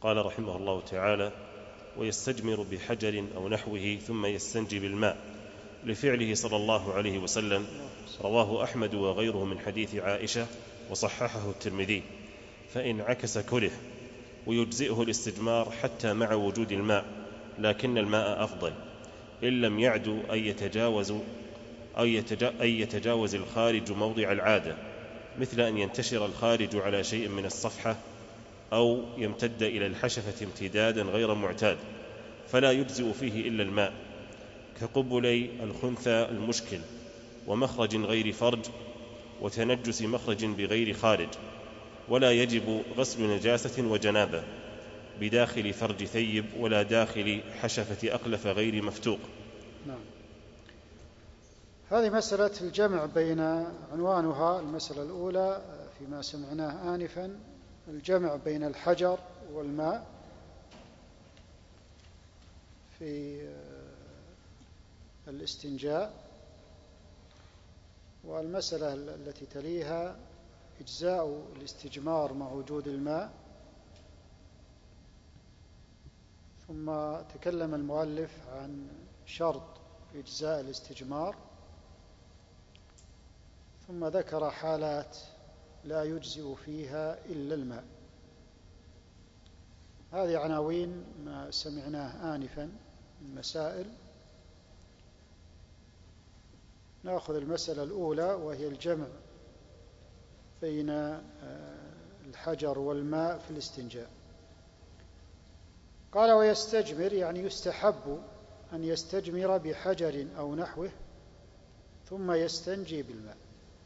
قال رحمه الله تعالى: ويستجمر بحجر أو نحوه ثم يستنجي بالماء، لفعله صلى الله عليه وسلم. رواه أحمد وغيره من حديث عائشة وصححه الترمذي. فإن عكس كره. ويجزئه الاستجمار حتى مع وجود الماء، لكن الماء أفضل، إن لم يعدو أن يتجاوز الخارج موضع العادة، مثل أن ينتشر الخارج على شيء من الصفحة أو يمتد إلى الحشفة امتدادا غير معتاد، فلا يجزئ فيه إلا الماء، كقبلي الخنثى المشكل، ومخرج غير فرج، وتنجس مخرج بغير خارج. ولا يجب غسل نجاسة وجنابة بداخل فرج ثيب ولا داخل حشفة أقلف غير مفتوق. نعم. هذه مسألة الجمع بين عنوانها المسألة الأولى فيما سمعناه آنفا، الجمع بين الحجر والماء في الاستنجاء، والمسألة التي تليها إجزاء الاستجمار مع وجود الماء. ثم تكلم المؤلف عن شرط إجزاء الاستجمار، ثم ذكر حالات لا يجزئ فيها إلا الماء. هذه عناوين ما سمعناه آنفا من مسائل. نأخذ المسألة الأولى وهي الجمع بين الحجر والماء في الاستنجاء. قال: ويستجمر يعني يستحب أن يستجمر بحجر أو نحوه ثم يستنجي بالماء.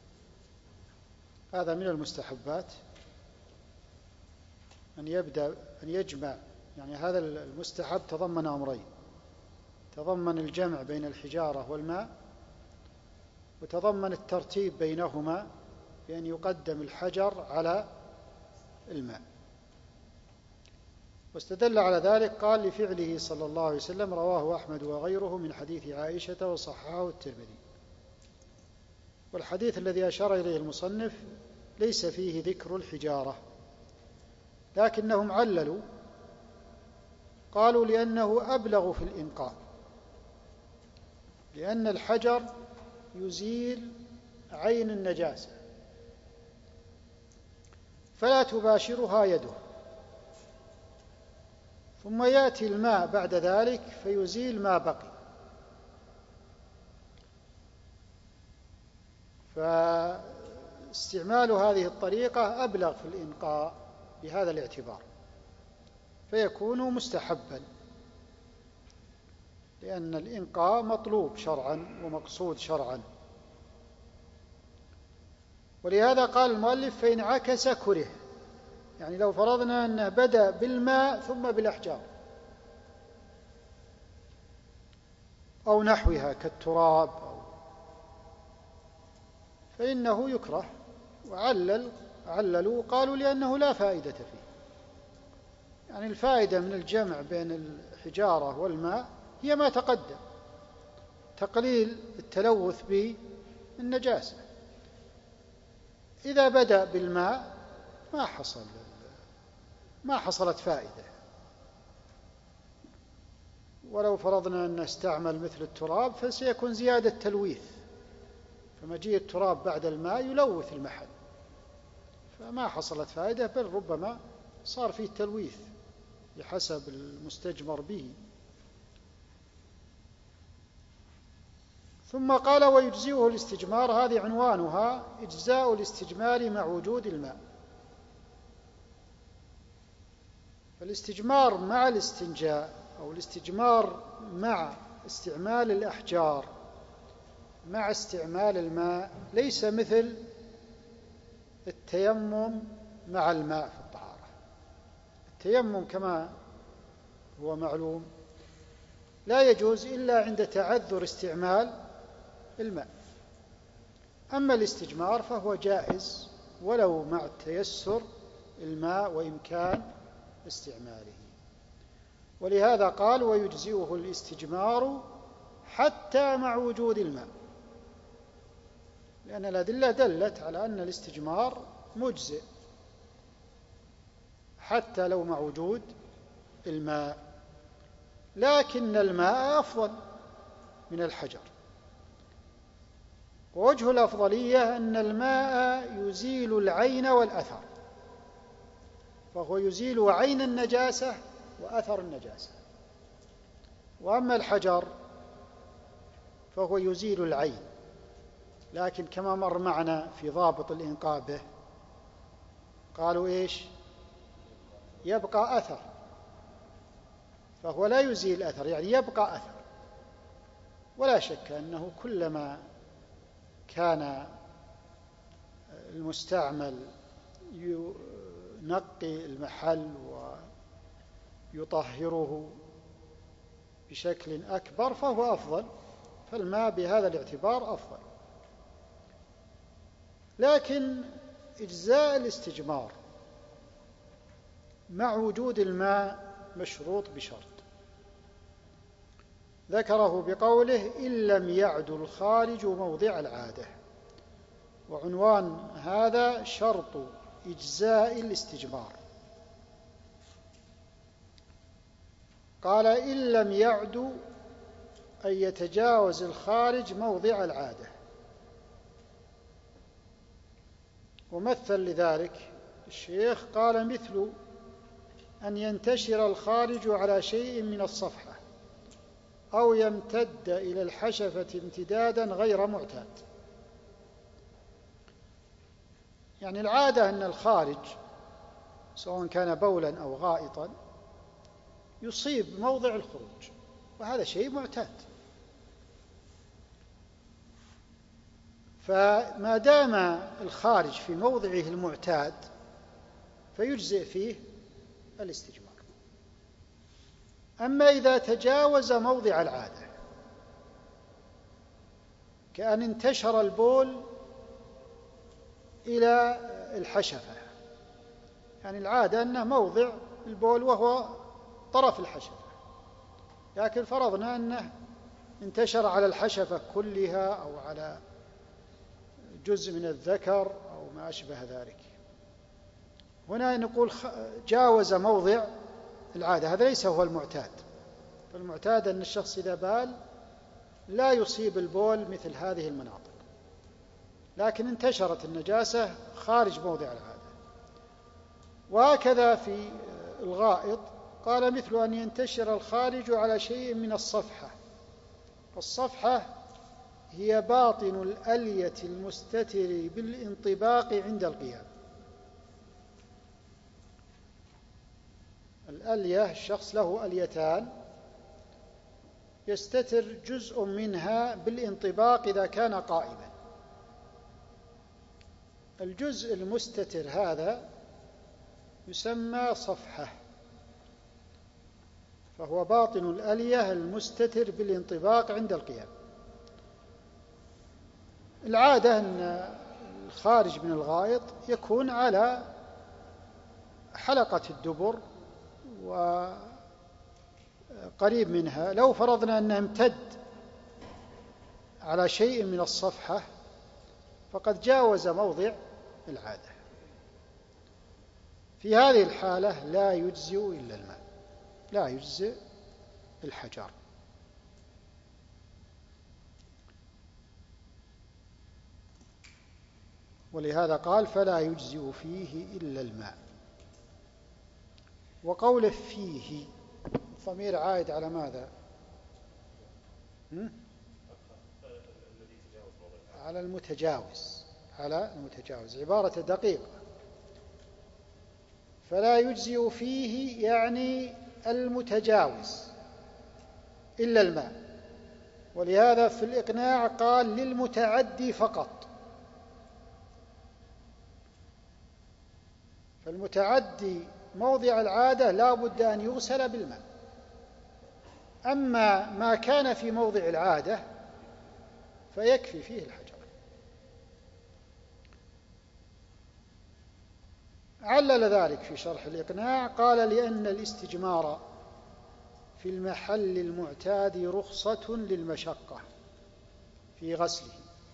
هذا من المستحبات، أن يجمع، يعني هذا المستحب تضمن أمرين: تضمن الجمع بين الحجارة والماء، وتضمن الترتيب بينهما بأن يقدم الحجر على الماء. واستدل على ذلك قال: لفعله صلى الله عليه وسلم. رواه أحمد وغيره من حديث عائشة وصححه الترمذي. والحديث الذي أشار إليه المصنف ليس فيه ذكر الحجارة، لكنهم عللوا، قالوا لأنه أبلغ في الإنقاء، لأن الحجر يزيل عين النجاسة فلا تباشرها يده، ثم يأتي الماء بعد ذلك فيزيل ما بقي. فاستعمال هذه الطريقة أبلغ في الإنقاء بهذا الاعتبار، فيكون مستحبا، لأن الإنقاء مطلوب شرعا ومقصود شرعا. ولهذا قال المؤلف: فإن عكس كره، يعني لو فرضنا أنه بدأ بالماء ثم بالأحجار أو نحوها كالتراب فإنه يكره. وعللوا قالوا لأنه لا فائدة فيه، يعني الفائدة من الجمع بين الحجارة والماء هي ما تقدم، تقليل التلوث بالنجاسة. إذا بدأ بالماء ما حصلت فائدة. ولو فرضنا أن استعمل مثل التراب فسيكون زيادة تلويث، فمجيء التراب بعد الماء يلوث المحل، فما حصلت فائدة، بل ربما صار فيه تلويث بحسب المستجمر به. ثم قال: ويجزئه الاستجمار. هذه عنوانها: إجزاء الاستجمار مع وجود الماء. فالاستجمار مع الاستنجاء أو الاستجمار مع استعمال الأحجار مع استعمال الماء ليس مثل التيمم مع الماء في الطهارة. التيمم كما هو معلوم لا يجوز إلا عند تعذر استعمال الماء، أما الاستجمار فهو جائز ولو مع التيسر الماء وإمكان استعماله. ولهذا قال: ويجزئه الاستجمار حتى مع وجود الماء، لأن الأدلة دلت على أن الاستجمار مجزئ حتى لو مع وجود الماء، لكن الماء أفضل من الحجر. ووجه الأفضلية أن الماء يزيل العين والأثر، فهو يزيل عين النجاسة وأثر النجاسة. وأما الحجر فهو يزيل العين، لكن كما مر معنا في ضابط الإنقاء به قالوا إيش؟ يبقى أثر، فهو لا يزيل أثر، يعني يبقى أثر. ولا شك أنه كلما كان المستعمل ينقي المحل ويطهره بشكل أكبر فهو أفضل، فالماء بهذا الاعتبار أفضل. لكن إجزاء الاستجمار مع وجود الماء مشروط بشرط ذكره بقوله إن لم يعد الخارج موضع العادة. وعنوان هذا شرط إجزاء الاستجمار. قال إن لم يعد أن يتجاوز الخارج موضع العادة. ومثل لذلك الشيخ قال مثل أن ينتشر الخارج على شيء من الصفحة أو يمتد إلى الحشفة امتدادا غير معتاد. يعني العادة أن الخارج سواء كان بولا أو غائطا يصيب موضع الخروج، وهذا شيء معتاد. فما دام الخارج في موضعه المعتاد فيجزئ فيه الاستجمار. أما إذا تجاوز موضع العادة كأن انتشر البول إلى الحشفة، يعني العادة أنه موضع البول وهو طرف الحشفة، لكن فرضنا أنه انتشر على الحشفة كلها أو على جزء من الذكر أو ما أشبه ذلك. هنا نقول جاوز موضع العادة، هذا ليس هو المعتاد. فالمعتاد أن الشخص إذا بال لا يصيب البول مثل هذه المناطق، لكن انتشرت النجاسة خارج موضع العادة. وهكذا في الغائط قال مثل أن ينتشر الخارج على شيء من الصفحة. الصفحة هي باطن الألية المستتر بالانطباق عند القيام. الألية، الشخص له أليتان يستتر جزء منها بالانطباق إذا كان قائما. الجزء المستتر هذا يسمى صفحة، فهو باطن الألية المستتر بالانطباق عند القيام. العادة أن الخارج من الغائط يكون على حلقة الدبر وقريب منها. لو فرضنا أنه امتد على شيء من الصفحة فقد جاوز موضع العادة. في هذه الحالة لا يجزئ إلا الماء، لا يجزئ الحجر. ولهذا قال فلا يجزئ فيه إلا الماء. وقوله فيه ضمير عائد على ماذا؟ على المتجاوز، على المتجاوز، عبارة دقيقة. فلا يجزئ فيه يعني المتجاوز إلا الماء. ولهذا في الإقناع قال للمتعدي فقط. فالمتعدي موضع العادة لا بد أن يغسل بالماء. أما ما كان في موضع العادة فيكفي فيه الحجر. علل ذلك في شرح الإقناع قال لأن الاستجمار في المحل المعتاد رخصة للمشقة في غسله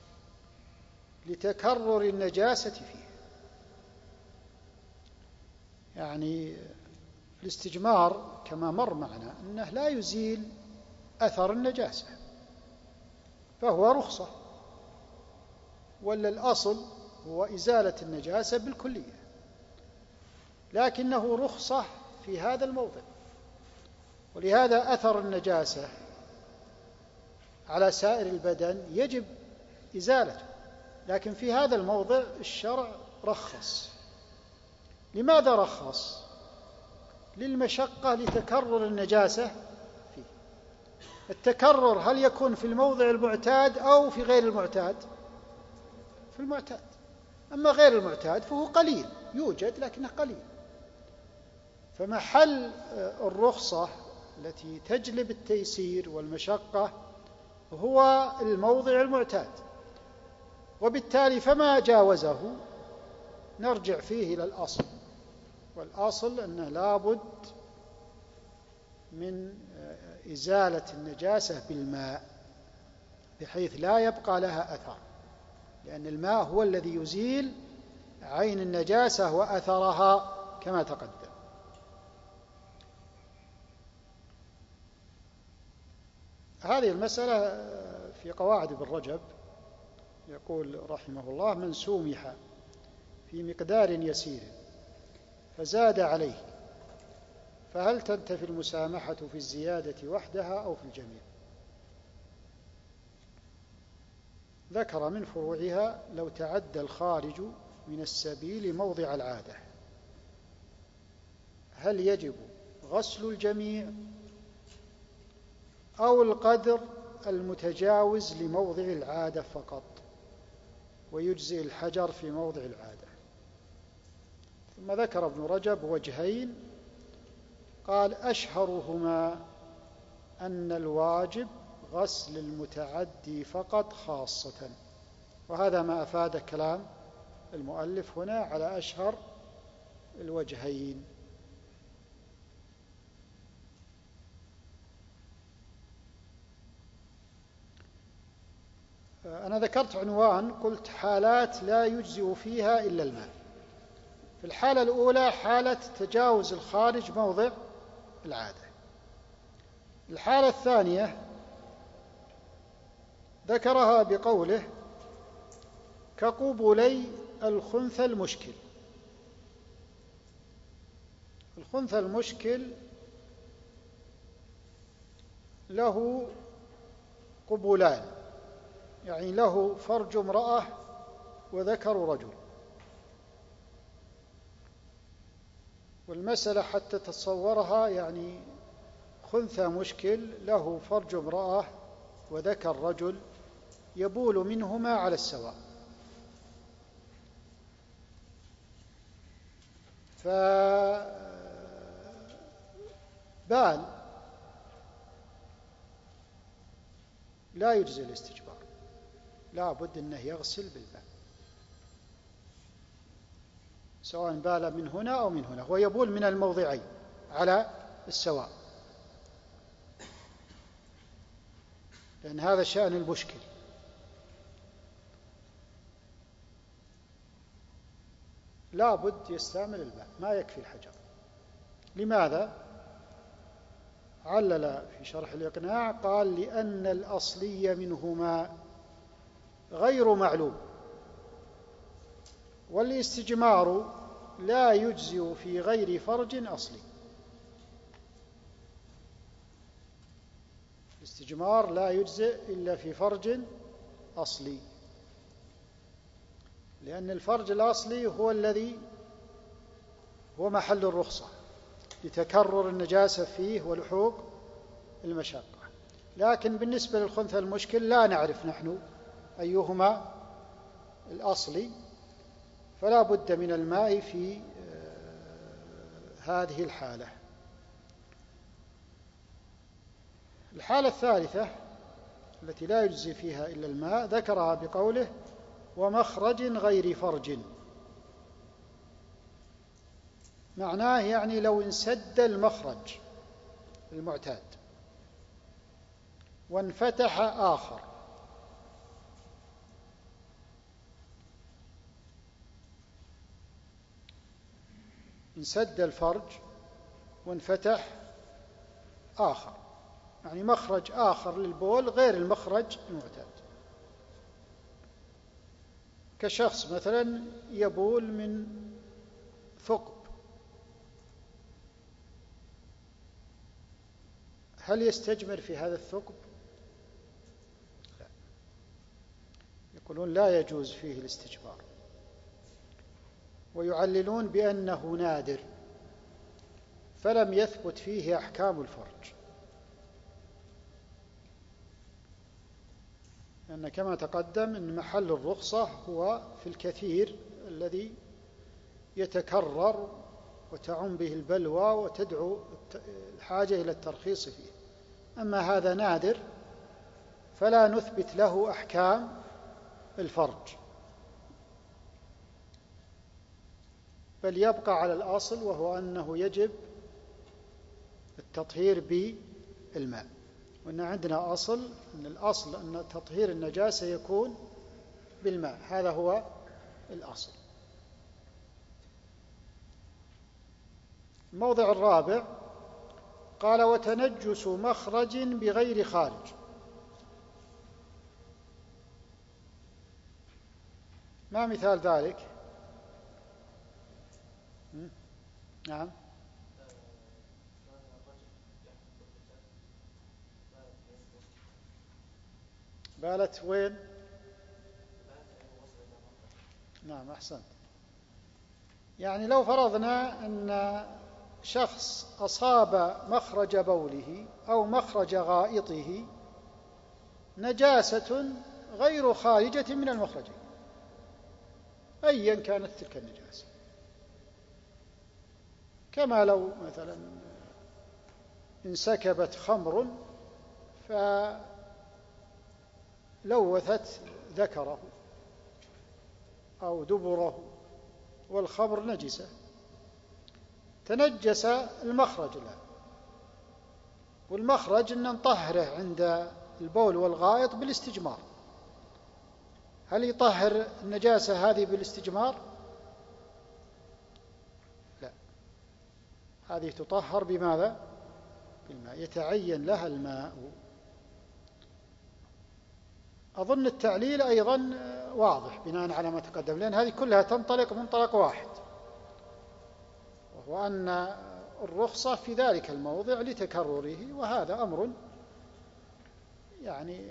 لتكرر النجاسة فيه. يعني الاستجمار كما مر معنا أنه لا يزيل أثر النجاسة، فهو رخصة، ولا الأصل هو إزالة النجاسة بالكلية، لكنه رخصة في هذا الموضع. ولهذا أثر النجاسة على سائر البدن يجب إزالته، لكن في هذا الموضع الشرع رخص. لماذا رخص؟ للمشقة لتكرر النجاسة فيه. التكرر هل يكون في الموضع المعتاد أو في غير المعتاد؟ في المعتاد. أما غير المعتاد فهو قليل، يوجد لكنه قليل. فمحل الرخصة التي تجلب التيسير والمشقة هو الموضع المعتاد، وبالتالي فما جاوزه نرجع فيه إلى الأصل، والأصل أنه لابد من إزالة النجاسة بالماء بحيث لا يبقى لها أثر، لأن الماء هو الذي يزيل عين النجاسة وأثرها كما تقدم. هذه المسألة في قواعد ابن رجب يقول رحمه الله: من سومح في مقدار يسير فزاد عليه فهل تنتفي المسامحة في الزيادة وحدها أو في الجميع؟ ذكر من فروعها: لو تعدى الخارج من السبيل موضع العادة هل يجب غسل الجميع أو القدر المتجاوز لموضع العادة فقط ويجزئ الحجر في موضع العادة؟ ثم ذكر ابن رجب وجهين، قال: أشهرهما أن الواجب غسل المتعدي فقط خاصة، وهذا ما أفاد كلام المؤلف هنا على أشهر الوجهين. أنا ذكرت عنوان، قلت حالات لا يجزئ فيها إلا الماء. في الحالة الأولى حالة تجاوز الخارج موضع العادة. الحالة الثانية ذكرها بقوله: كقبلي الخنثى المشكل. الخنثى المشكل له قبلان، يعني له فرج امرأة وذكر رجل. والمسألة حتى تتصورها، يعني خنثى مشكل له فرج امرأة وذكر رجل يبول منهما على السواء، فبال لا يجزي الاستجبار، لا بد أنه يغسل بالماء، سواء بال من هنا أو من هنا، هو يبول من الموضعين على السواء، لأن هذا شأن المشكل. لا بد يستعمل الماء، ما يكفي الحجر. لماذا؟ علل في شرح الإقناع، قال: لأن الأصلي منهما غير معلوم، والاستجمار لا يجزئ في غير فرج أصلي. الاستجمار لا يجزئ إلا في فرج أصلي، لأن الفرج الأصلي هو الذي هو محل الرخصة لتكرر النجاسة فيه ولحوق المشقة. لكن بالنسبة للخنثى المشكل لا نعرف نحن أيهما الأصلي، فلا بد من الماء في هذه الحالة. الحالة الثالثة التي لا يجزي فيها إلا الماء ذكرها بقوله: ومخرج غير فرج. معناه يعني لو انسد المخرج المعتاد وانفتح آخر، انسد الفرج وانفتح آخر، يعني مخرج آخر للبول غير المخرج المعتاد. كشخص مثلا يبول من ثقب، هل يستجمر في هذا الثقب؟ لا، يقولون لا يجوز فيه الاستجمار، ويعللون بأنه نادر فلم يثبت فيه أحكام الفرج، لأن كما تقدم أن محل الرخصة هو في الكثير الذي يتكرر وتعم به البلوى وتدعو الحاجة إلى الترخيص فيه. أما هذا نادر فلا نثبت له أحكام الفرج، بل يبقى على الأصل، وهو أنه يجب التطهير بالماء. وأن عندنا أصل، أن الأصل أن تطهير النجاسة يكون بالماء، هذا هو الأصل. الموضع الرابع قال: وتنجس مخرج بغير خارج. ما مثال ذلك؟ نعم. بالت وين؟ نعم، أحسنت. يعني لو فرضنا أن شخص أصاب مخرج بوله أو مخرج غائطه نجاسة غير خارجة من المخرجين، أيا كانت تلك النجاسة، كما لو مثلا انسكبت خمر فلوثت ذكره أو دبره والخمر نجسة، تنجس المخرج الآن، والمخرج أن نطهره عند البول والغائط بالاستجمار. هل يطهر النجاسة هذه بالاستجمار؟ لا، هذه تطهر بماذا؟ بالماء، يتعين لها الماء. أظن التعليل أيضا واضح بناء على ما تقدم، لأن هذه كلها تنطلق منطلق واحد، وهو أن الرخصة في ذلك الموضع لتكرره، وهذا أمر يعني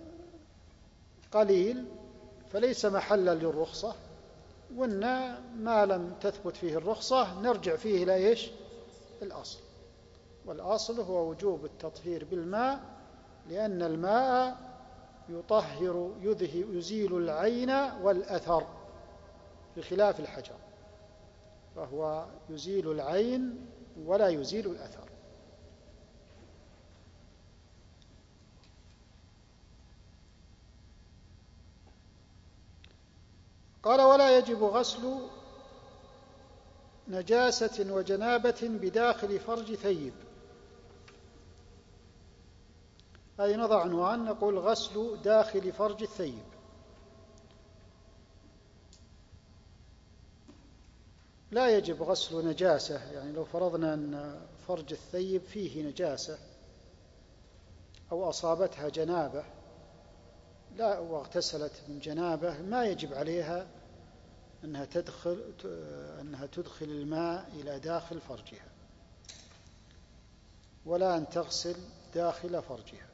قليل فليس محلا للرخصة، وأن ما لم تثبت فيه الرخصة نرجع فيه إلى إيش؟ الأصل، والأصل هو وجوب التطهير بالماء، لأن الماء يطهر يزيل العين والأثر، بخلاف الحجر فهو يزيل العين ولا يزيل الأثر. قال: ولا يجب غسل نجاسة وجنابة بداخل فرج ثيب. هذه نضع عنوان، نقول غسل داخل فرج الثيب. لا يجب غسل نجاسة، يعني لو فرضنا أن فرج الثيب فيه نجاسة أو أصابتها جنابة لا واغتسلت من جنابة، ما يجب عليها أنها تدخل الماء إلى داخل فرجها، ولا أن تغسل داخل فرجها.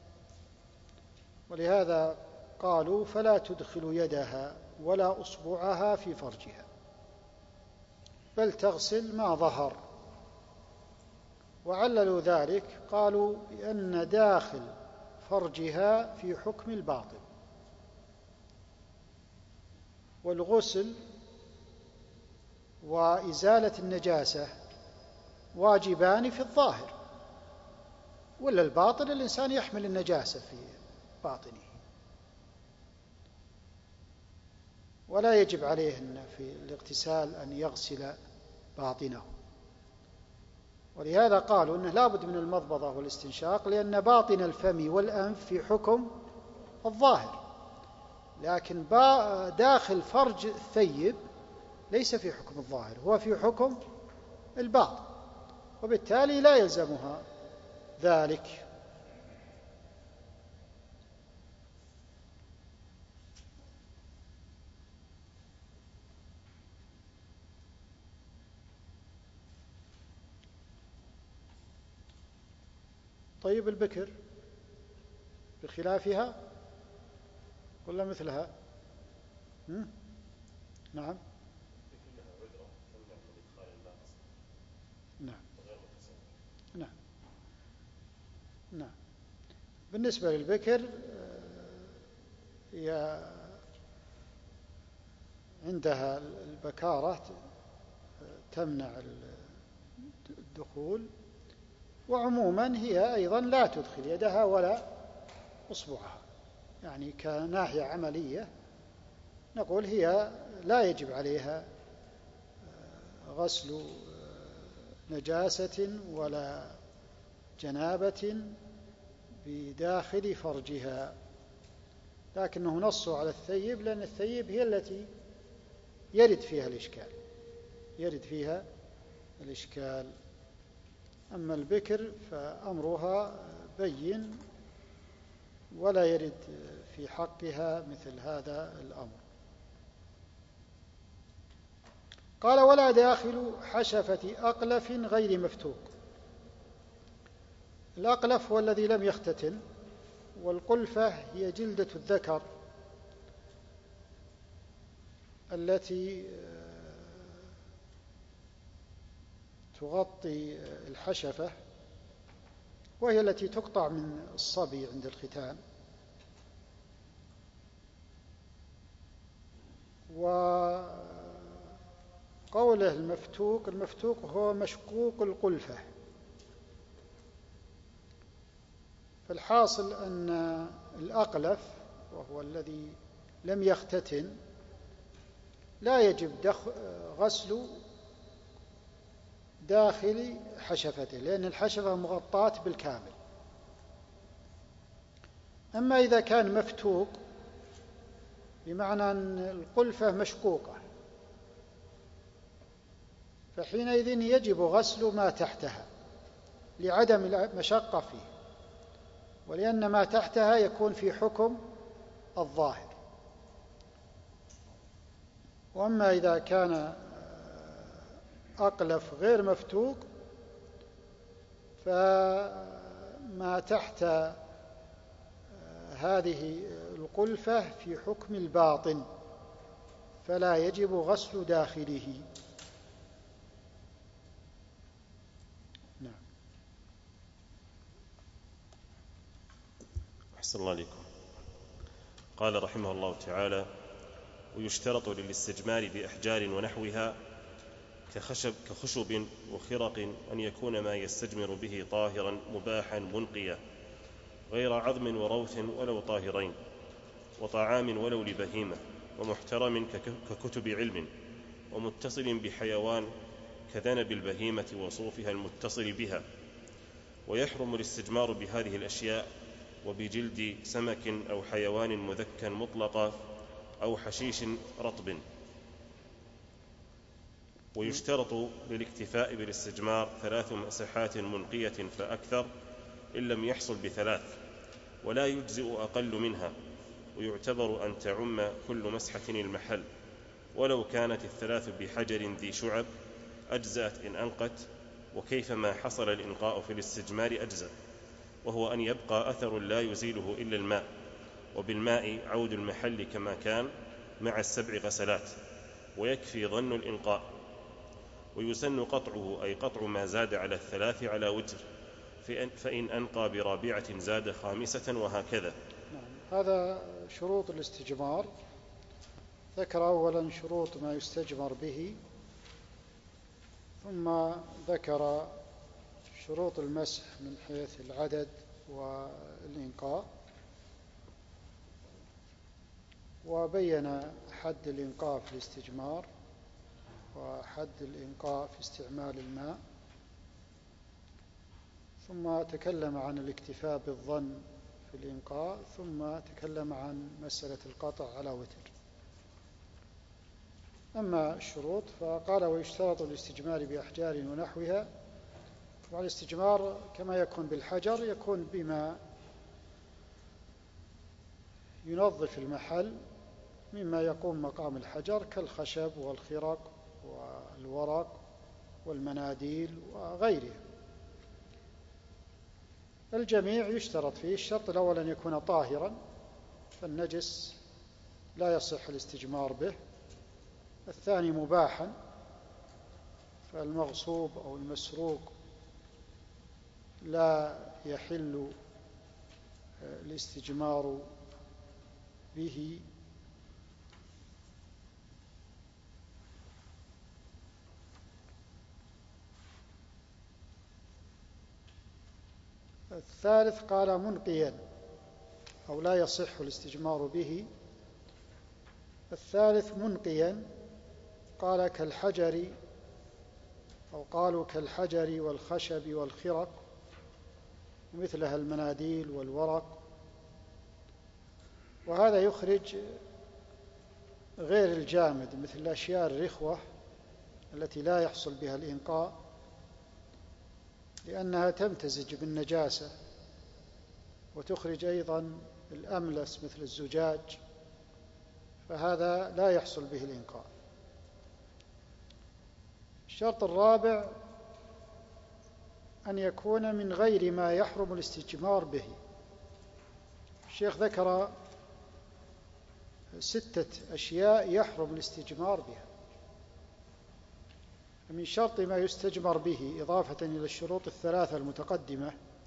ولهذا قالوا: فلا تدخل يدها ولا أصبعها في فرجها، بل تغسل ما ظهر. وعللوا ذلك، قالوا بأن داخل فرجها في حكم الباطن، والغسل وإزالة النجاسة واجبان في الظاهر، ولا الباطن الإنسان يحمل النجاسة في باطنه، ولا يجب عليه في الاغتسال أن يغسل باطنه. ولهذا قالوا أنه لا بد من المضمضة والاستنشاق، لأن باطن الفم والأنف في حكم الظاهر، لكن داخل فرج الثيب ليس في حكم الظاهر، هو في حكم الباطن. وبالتالي لا يلزمها ذلك. طيب البكر بخلافها ولا مثلها؟ نعم. نعم. نعم. نعم. بالنسبة للبكر هي عندها البكارة تمنع الدخول، وعموما هي أيضا لا تدخل يدها ولا أصبعها، يعني كناحية عملية نقول هي لا يجب عليها غسل نجاسة ولا جنابة بداخل فرجها، لكنه نصوا على الثيب لأن الثيب هي التي يرد فيها الإشكال. أما البكر فأمرها بين ولا يرد في حقها مثل هذا الأمر. قال: ولا داخل حشفة أقلف غير مفتوق. الأقلف هو الذي لم يختتن، والقلفة هي جلدة الذكر التي تغطي الحشفة، وهي التي تقطع من الصبي عند الختان. وقوله المفتوق هو مشقوق القلفة. فالحاصل أن الأقلف وهو الذي لم يختتن لا يجب غسل داخل حشفته، لأن الحشفة مغطاة بالكامل. أما إذا كان مفتوق بمعنى أن القلفة مشقوقة، فحينئذ يجب غسل ما تحتها لعدم المشقة فيه، ولأن ما تحتها يكون في حكم الظاهر. وأما إذا كان أقلف غير مفتوق فما تحت هذه القلفة في حكم الباطن، فلا يجب غسل داخله. نعم. أحسن الله عليكم. قال رحمه الله تعالى: ويشترط للاستجمار بأحجار ونحوها كخشب وخرق أن يكون ما يستجمر به طاهرا مباحا منقيا غير عظم وروث ولو طاهرين، وطعام ولو لبهيمة، ومحترم ككتب علم، ومتصل بحيوان كذنب البهيمة وصوفها المتصل بها. ويحرم الاستجمار بهذه الأشياء وبجلد سمك أو حيوان مذكى مطلقا أو حشيش رطب. ويشترط للاكتفاء بالاستجمار 3 مسحات منقية فأكثر إن لم يحصل ب3، ولا يجزئ أقل منها، ويعتبر أن تعم كل مسحة المحل، ولو كانت 3 بحجر ذي شعب أجزأت إن أنقت، وكيفما حصل الإنقاء في الاستجمار أجزأ، وهو أن يبقى أثر لا يزيله إلا الماء، وبالماء عود المحل كما كان مع 7 غسلات، ويكفي ظن الإنقاء. ويسن قطعه، أي قطع ما زاد على 3 على وتر، فإن أنقى برابعة زاد 5، وهكذا. هذا شروط الاستجمار. ذكر أولا شروط ما يستجمر به، ثم ذكر شروط المسح من حيث العدد والإنقاء، وبين حد الإنقاء في الاستجمار وحد الإنقاء في استعمال الماء، ثم تكلم عن الاكتفاء بالظن في الإنقاء، ثم تكلم عن مسألة القطع على وتر. أما الشروط فقال: ويشترط الاستجمار بأحجار ونحوها والاستجمار كما يكون بالحجر يكون بما ينظف المحل مما يقوم مقام الحجر كالخشب والخرق والورق والمناديل وغيره. الجميع يشترط فيه، الشرط الأول أن يكون طاهرا، فالنجس لا يصح الاستجمار به. الثاني مباحا، فالمغصوب أو المسروق لا يحل الاستجمار به. الثالث قال منقيا أو لا يصح الاستجمار به. الثالث منقيا، قال كالحجر أو قالوا كالحجر والخشب والخرق مثلها المناديل والورق، وهذا يخرج غير الجامد مثل الأشياء الرخوة التي لا يحصل بها الإنقاء لأنها تمتزج بالنجاسة، وتخرج أيضا الأملس مثل الزجاج، فهذا لا يحصل به الإنقاء. الشرط الرابع أن يكون من غير ما يحرم الاستجمار به. الشيخ ذكر 6 أشياء يحرم الاستجمار بها. من شرط ما يستجمر به إضافة إلى الشروط 3 المتقدمة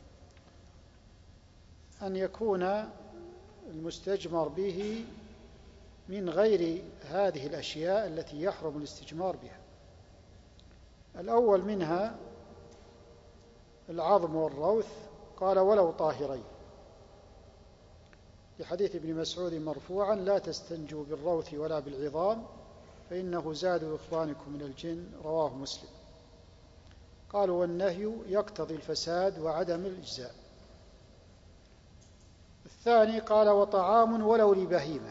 أن يكون المستجمر به من غير هذه الأشياء التي يحرم الاستجمار بها. الأول منها العظم والروث، قال ولو طاهرين، لحديث ابن مسعود مرفوعا لا تستنجوا بالروث ولا بالعظام فإنه زاد إخوانكم من الجن، رواه مسلم. قالوا والنهي يقتضي الفساد وعدم الإجزاء. الثاني قال وطعام ولو لبهيمة،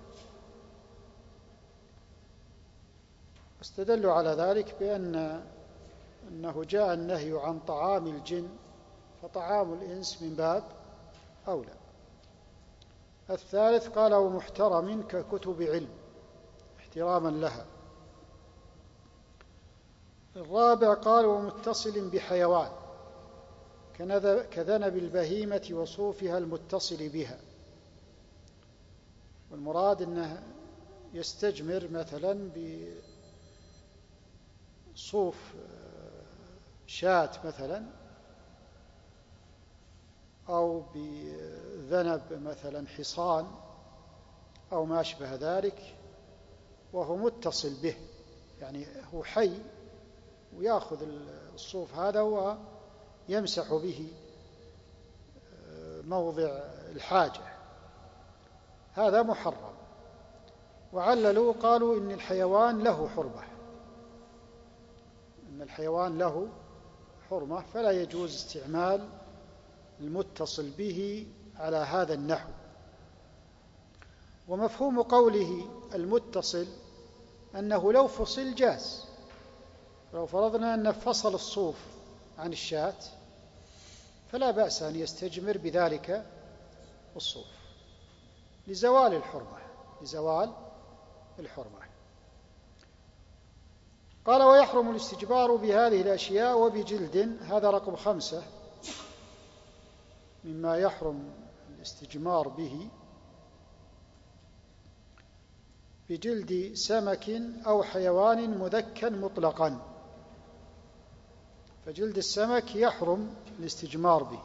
استدلوا على ذلك أنه جاء النهي عن طعام الجن فطعام الإنس من باب أولى. الثالث قال ومحترم ككتب علم احتراما لها. الرابع قال ومتصل بحيوان كذنب البهيمة وصوفها المتصل بها، والمراد أنه يستجمر مثلا بصوف شاة مثلا أو بذنب مثلا حصان أو ما أشبه ذلك، وهو متصل به، يعني هو حي ويأخذ الصوف هذا ويمسح به موضع الحاجة، هذا محرم. وعللوا قالوا إن الحيوان له حرمة، إن الحيوان له حرمة فلا يجوز استعمال المتصل به على هذا النحو. ومفهوم قوله المتصل أنه لو فصل جاز، لو فرضنا أن فصل الصوف عن الشاة فلا بأس أن يستجمر بذلك الصوف لزوال الحرمة. قال ويحرم الاستجمار بهذه الأشياء وبجلد، هذا رقم 5 مما يحرم الاستجمار به، بجلد سمك أو حيوان مذكى مطلقا، فجلد السمك يحرم الاستجمار به،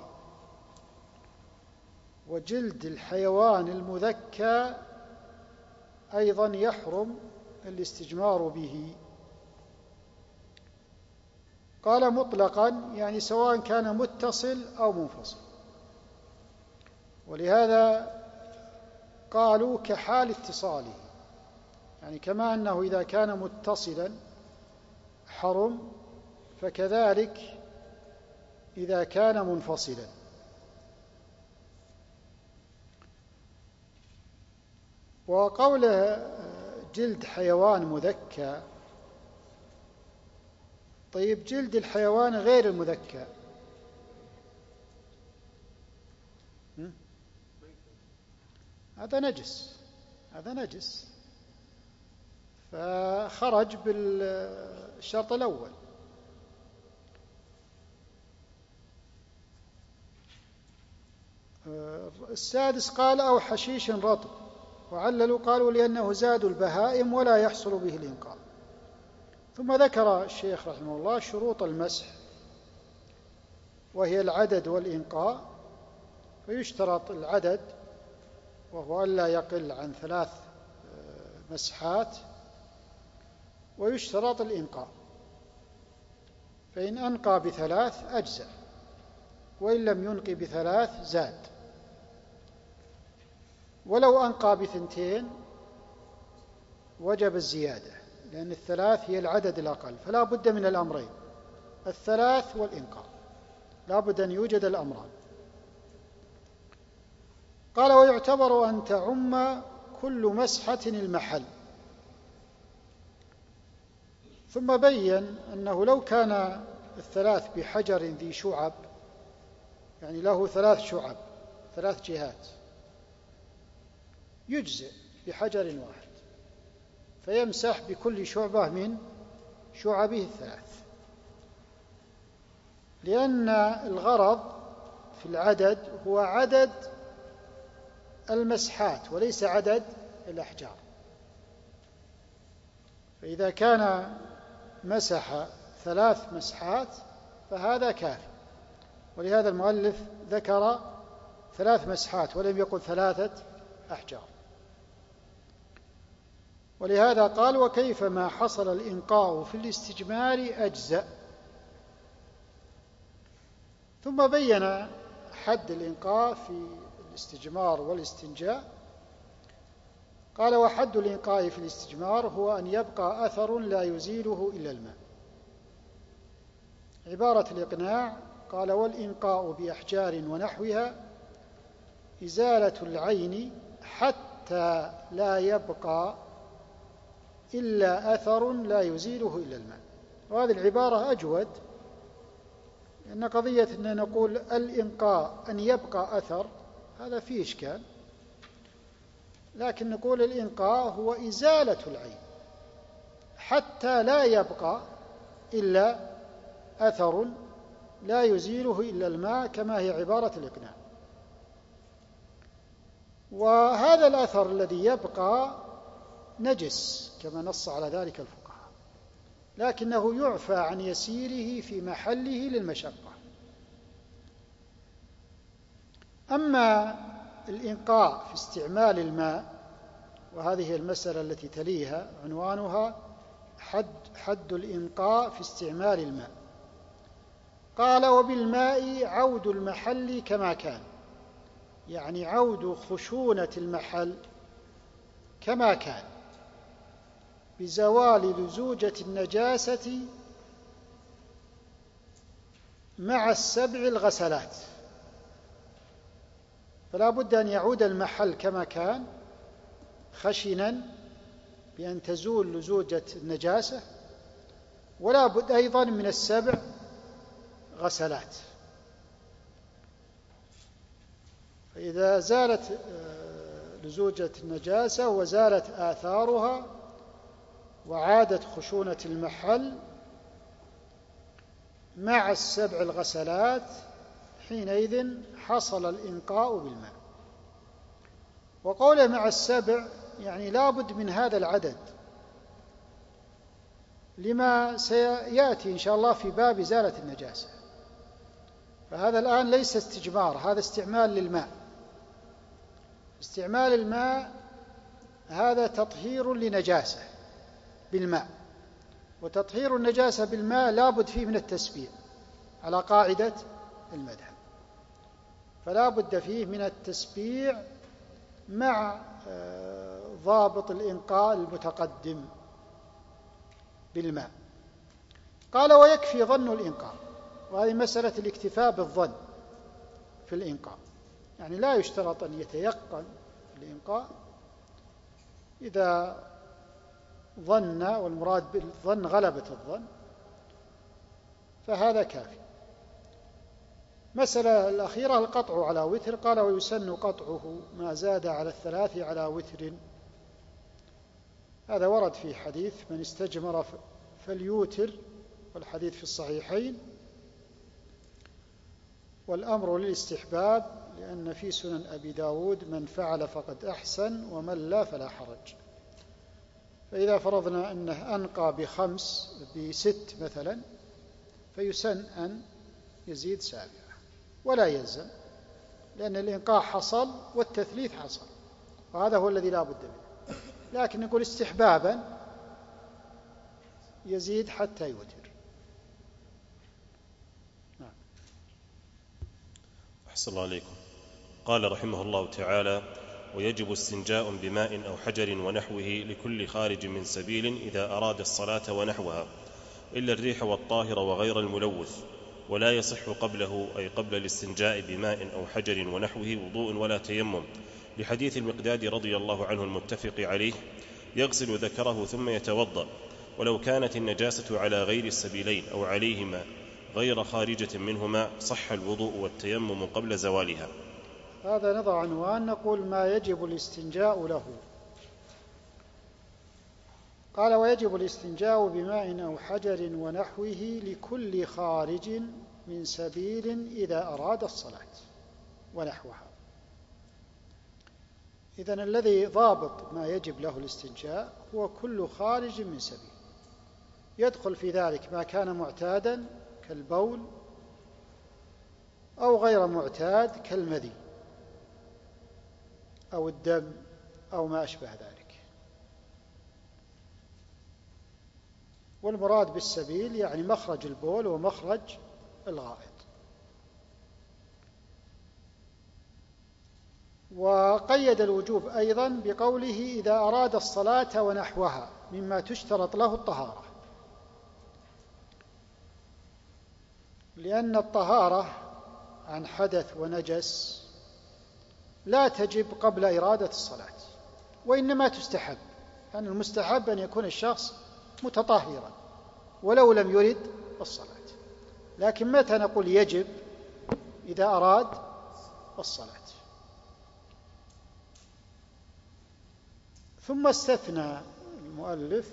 وجلد الحيوان المذكى أيضا يحرم الاستجمار به. قال مطلقا يعني سواء كان متصل أو منفصل، ولهذا قالوا كحال اتصاله، يعني كما أنه إذا كان متصلا حرم فكذلك إذا كان منفصلا. وقوله جلد حيوان مذكى، طيب جلد الحيوان غير المذكى هذا نجس فخرج بالشرط الأول. السادس قال أو حشيش رطب، وعللوا قالوا لأنه زاد البهائم ولا يحصل به الإنقاء. ثم ذكر الشيخ رحمه الله شروط المسح، وهي العدد والإنقاء. فيشترط العدد وهو ألا يقل عن 3 مسحات، ويشترط الإنقاء، فإن أنقى ب3 أجزأ، وإن لم ينقي ب3 زاد، ولو أنقى ب2 وجب الزيادة، لأن 3 هي العدد الأقل، فلا بد من الأمرين، 3 والإنقاء، لا بد أن يوجد الأمران. قال ويعتبر أن تعم كل مسحة المحل. ثم بين أنه لو كان 3 بحجر ذي شعب، يعني له 3 شعب 3 جهات، يجزئ بحجر واحد، فيمسح بكل شعبة من شعبه 3، لأن الغرض في العدد هو عدد المسحات وليس عدد الأحجار. فإذا كان مسح 3 مسحات فهذا كافي، ولهذا المؤلف ذكر 3 مسحات ولم يقل 3 أحجار. ولهذا قال وكيفما حصل الإنقاء في الاستجمار أجزأ. ثم بين حد الإنقاء في الاستجمار والاستنجاء. قال وحد الإنقاء في الاستجمار هو أن يبقى أثر لا يزيله إلا الماء. عبارة الإقناع قال والإنقاء بأحجار ونحوها إزالة العين حتى لا يبقى إلا أثر لا يزيله إلا الماء. وهذه العبارة أجود، لأن قضية أن نقول الإنقاء أن يبقى أثر هذا فيه إشكال، لكن نقول الإنقاء هو إزالة العين حتى لا يبقى إلا أثر لا يزيله إلا الماء، كما هي عبارة الإقناع. وهذا الأثر الذي يبقى نجس كما نص على ذلك الفقهاء، لكنه يعفى عن يسيره في محله للمشقة. أما الإنقاء في استعمال الماء، وهذه المسألة التي تليها عنوانها حد الإنقاء في استعمال الماء. قال وبالماء عود المحل كما كان، يعني عود خشونة المحل كما كان بزوال لزوجة النجاسة مع 7 الغسلات. فلا بد أن يعود المحل كما كان خشنا بأن تزول لزوجة النجاسة، ولا بد أيضا من 7 غسلات. فإذا زالت لزوجة النجاسة وزالت آثارها وعادت خشونة المحل مع 7 الغسلات، حينئذ حصل الإنقاء بالماء. وقوله مع 7 يعني لابد من هذا العدد، لما سيأتي إن شاء الله في باب إزالة النجاسة. فهذا الآن ليس استجمار، هذا استعمال للماء. استعمال الماء هذا تطهير لنجاسة بالماء، وتطهير النجاسة بالماء لابد فيه من التسبيع على قاعدة المذهب، فلا بد فيه من التسبيع مع ضابط الإنقاء المتقدم بالماء. قال ويكفي ظن الإنقاء، وهذه مسألة الاكتفاء بالظن في الإنقاء، يعني لا يشترط أن يتيقن الإنقاء، إذا ظن، والمراد بالظن غلبة الظن، فهذا كافي. مسألة الأخيرة القطع على وتر. قال ويسن قطعه ما زاد على 3 على وتر. هذا ورد في حديث من استجمر فليوتر، والحديث في الصحيحين، والأمر للاستحباب، لأن في سنن أبي داود من فعل فقد أحسن ومن لا فلا حرج. فإذا فرضنا أنه أنقى ب6 مثلا، فيسن أن يزيد 7 ولا يلزم، لأن الإنقاء حصل والتثليث حصل، وهذا هو الذي لا بد منه. لكن نقول استحبابا يزيد حتى يوتر. نعم. أحسن الله عليكم. قال رحمه الله تعالى: ويجب استنجاء بماء أو حجر ونحوه لكل خارج من سبيل إذا أراد الصلاة ونحوها، إلا الريح والطاهر وغير الملوث، ولا يصح قبله أي قبل الاستنجاء بماء أو حجر ونحوه وضوء ولا تيمم، لحديث المقداد رضي الله عنه المتفق عليه: يغسل ذكره ثم يتوضأ، ولو كانت النجاسة على غير السبيلين أو عليهما غير خارجة منهما صح الوضوء والتيمم قبل زوالها. هذا نضع عنوان نقول ما يجب الاستنجاء له. قال ويجب الاستنجاء بماء أو حجر ونحوه لكل خارج من سبيل إذا أراد الصلاة ونحوها. إذن الذي ضابط ما يجب له الاستنجاء هو كل خارج من سبيل، يدخل في ذلك ما كان معتادا كالبول، أو غير معتاد كالمذي أو الدم أو ما أشبه ذلك. والمراد بالسبيل يعني مخرج البول ومخرج الغائط. وقيد الوجوب أيضا بقوله إذا أراد الصلاة ونحوها، مما تشترط له الطهارة، لأن الطهارة عن حدث ونجس لا تجب قبل إرادة الصلاة، وإنما تستحب. يعني المستحب أن يكون الشخص متطهرا ولو لم يرد الصلاة. لكن متى نقول يجب؟ إذا أراد الصلاة. ثم استثنى المؤلف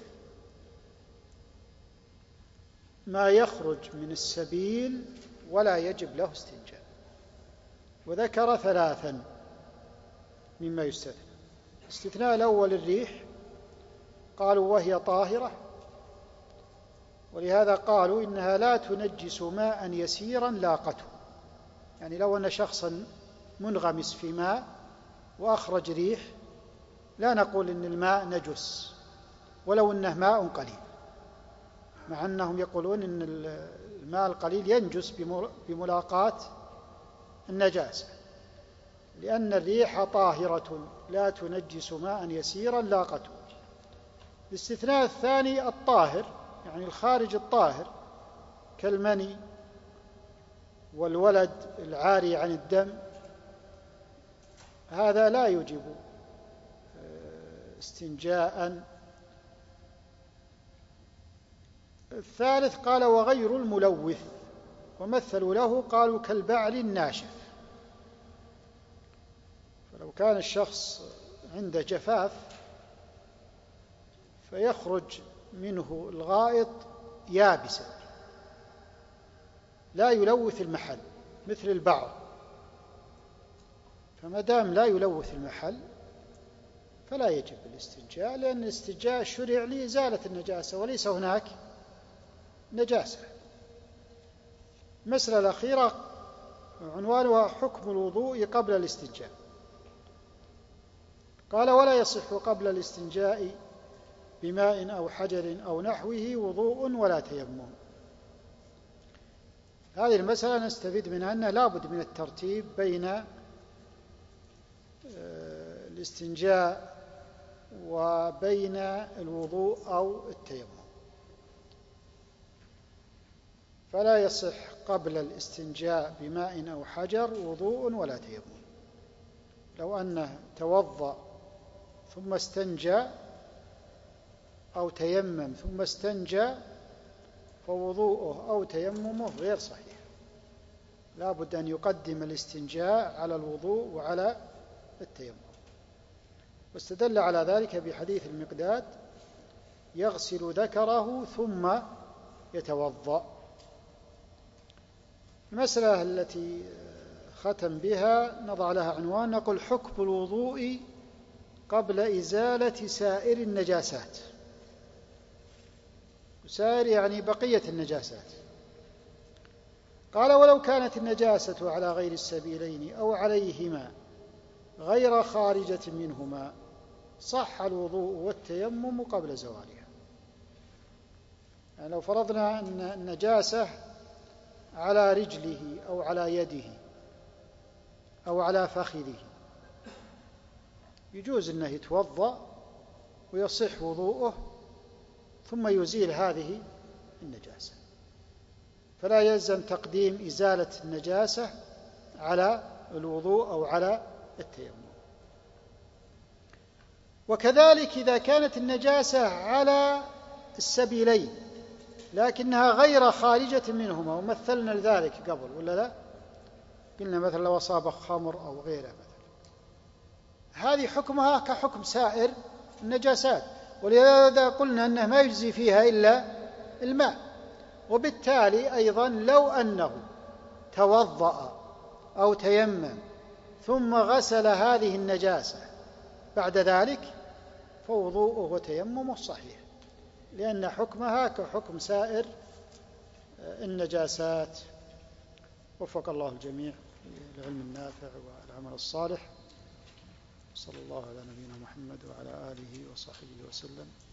ما يخرج من السبيل ولا يجب له استنجاء، وذكر 3 مما يستثنى. الاستثناء الأول الريح، قالوا وهي طاهرة، ولهذا قالوا إنها لا تنجس ماء يسيرا لاقته. يعني لو أن شخصا منغمس في ماء وأخرج ريح، لا نقول إن الماء نجس ولو أنه ماء قليل، مع أنهم يقولون إن الماء القليل ينجس بملاقاة النجاسة، لأن الريح طاهرة لا تنجس ماء يسيرا لاقته. الاستثناء الثاني الطاهر، يعني الخارج الطاهر كالمني والولد العاري عن الدم، هذا لا يجب استنجاء. الثالث قال وغير الملوث، ومثلوا له قالوا كالبعل الناشف. فلو كان الشخص عنده جفاف فيخرج منه الغائط يابسا لا يلوث المحل مثل البعر، فما دام لا يلوث المحل فلا يجب الاستنجاء، لأن الاستنجاء شرع لإزالة النجاسة وليس هناك نجاسة. المسألة الأخيرة عنوانها حكم الوضوء قبل الاستنجاء. قال ولا يصح قبل الاستنجاء بماء أو حجر أو نحوه وضوء ولا تيمم. هذه المسألة نستفيد منها أنه لا بد من الترتيب بين الاستنجاء وبين الوضوء أو التيمم. فلا يصح قبل الاستنجاء بماء أو حجر وضوء ولا تيمم. لو أنه توضأ ثم استنجى أو تيمم ثم استنجى فوضوءه أو تيممه غير صحيح. لا بد أن يقدم الاستنجاء على الوضوء وعلى التيمم. واستدل على ذلك بحديث المقداد: يغسل ذكره ثم يتوضأ. المسألة التي ختم بها نضع لها عنوان، نقول: حكم الوضوء قبل إزالة سائر النجاسات. سائر يعني بقية النجاسات. قال: ولو كانت النجاسة على غير السبيلين أو عليهما غير خارجة منهما صح الوضوء والتيمم قبل زوالها. يعني لو فرضنا أن النجاسة على رجله أو على يده أو على فخذه، يجوز أنه يتوضأ ويصح وضوءه ثم يزيل هذه النجاسة، فلا يلزم تقديم إزالة النجاسة على الوضوء أو على التيمم. وكذلك إذا كانت النجاسة على السبيلين لكنها غير خارجة منهما، ومثلنا لذلك قبل ولا لا؟ قلنا مثلا لو أصاب خمر أو غيره مثلا، هذه حكمها كحكم سائر النجاسات، ولهذا قلنا أنه ما يجزي فيها إلا الماء. وبالتالي أيضا لو أنه توضأ أو تيمم ثم غسل هذه النجاسة بعد ذلك فوضوءه وتيممه صحيح، لأن حكمها كحكم سائر النجاسات. وفق الله الجميع للعلم النافع والعمل الصالح. صلى الله على نبينا محمد وعلى آله وصحبه وسلم.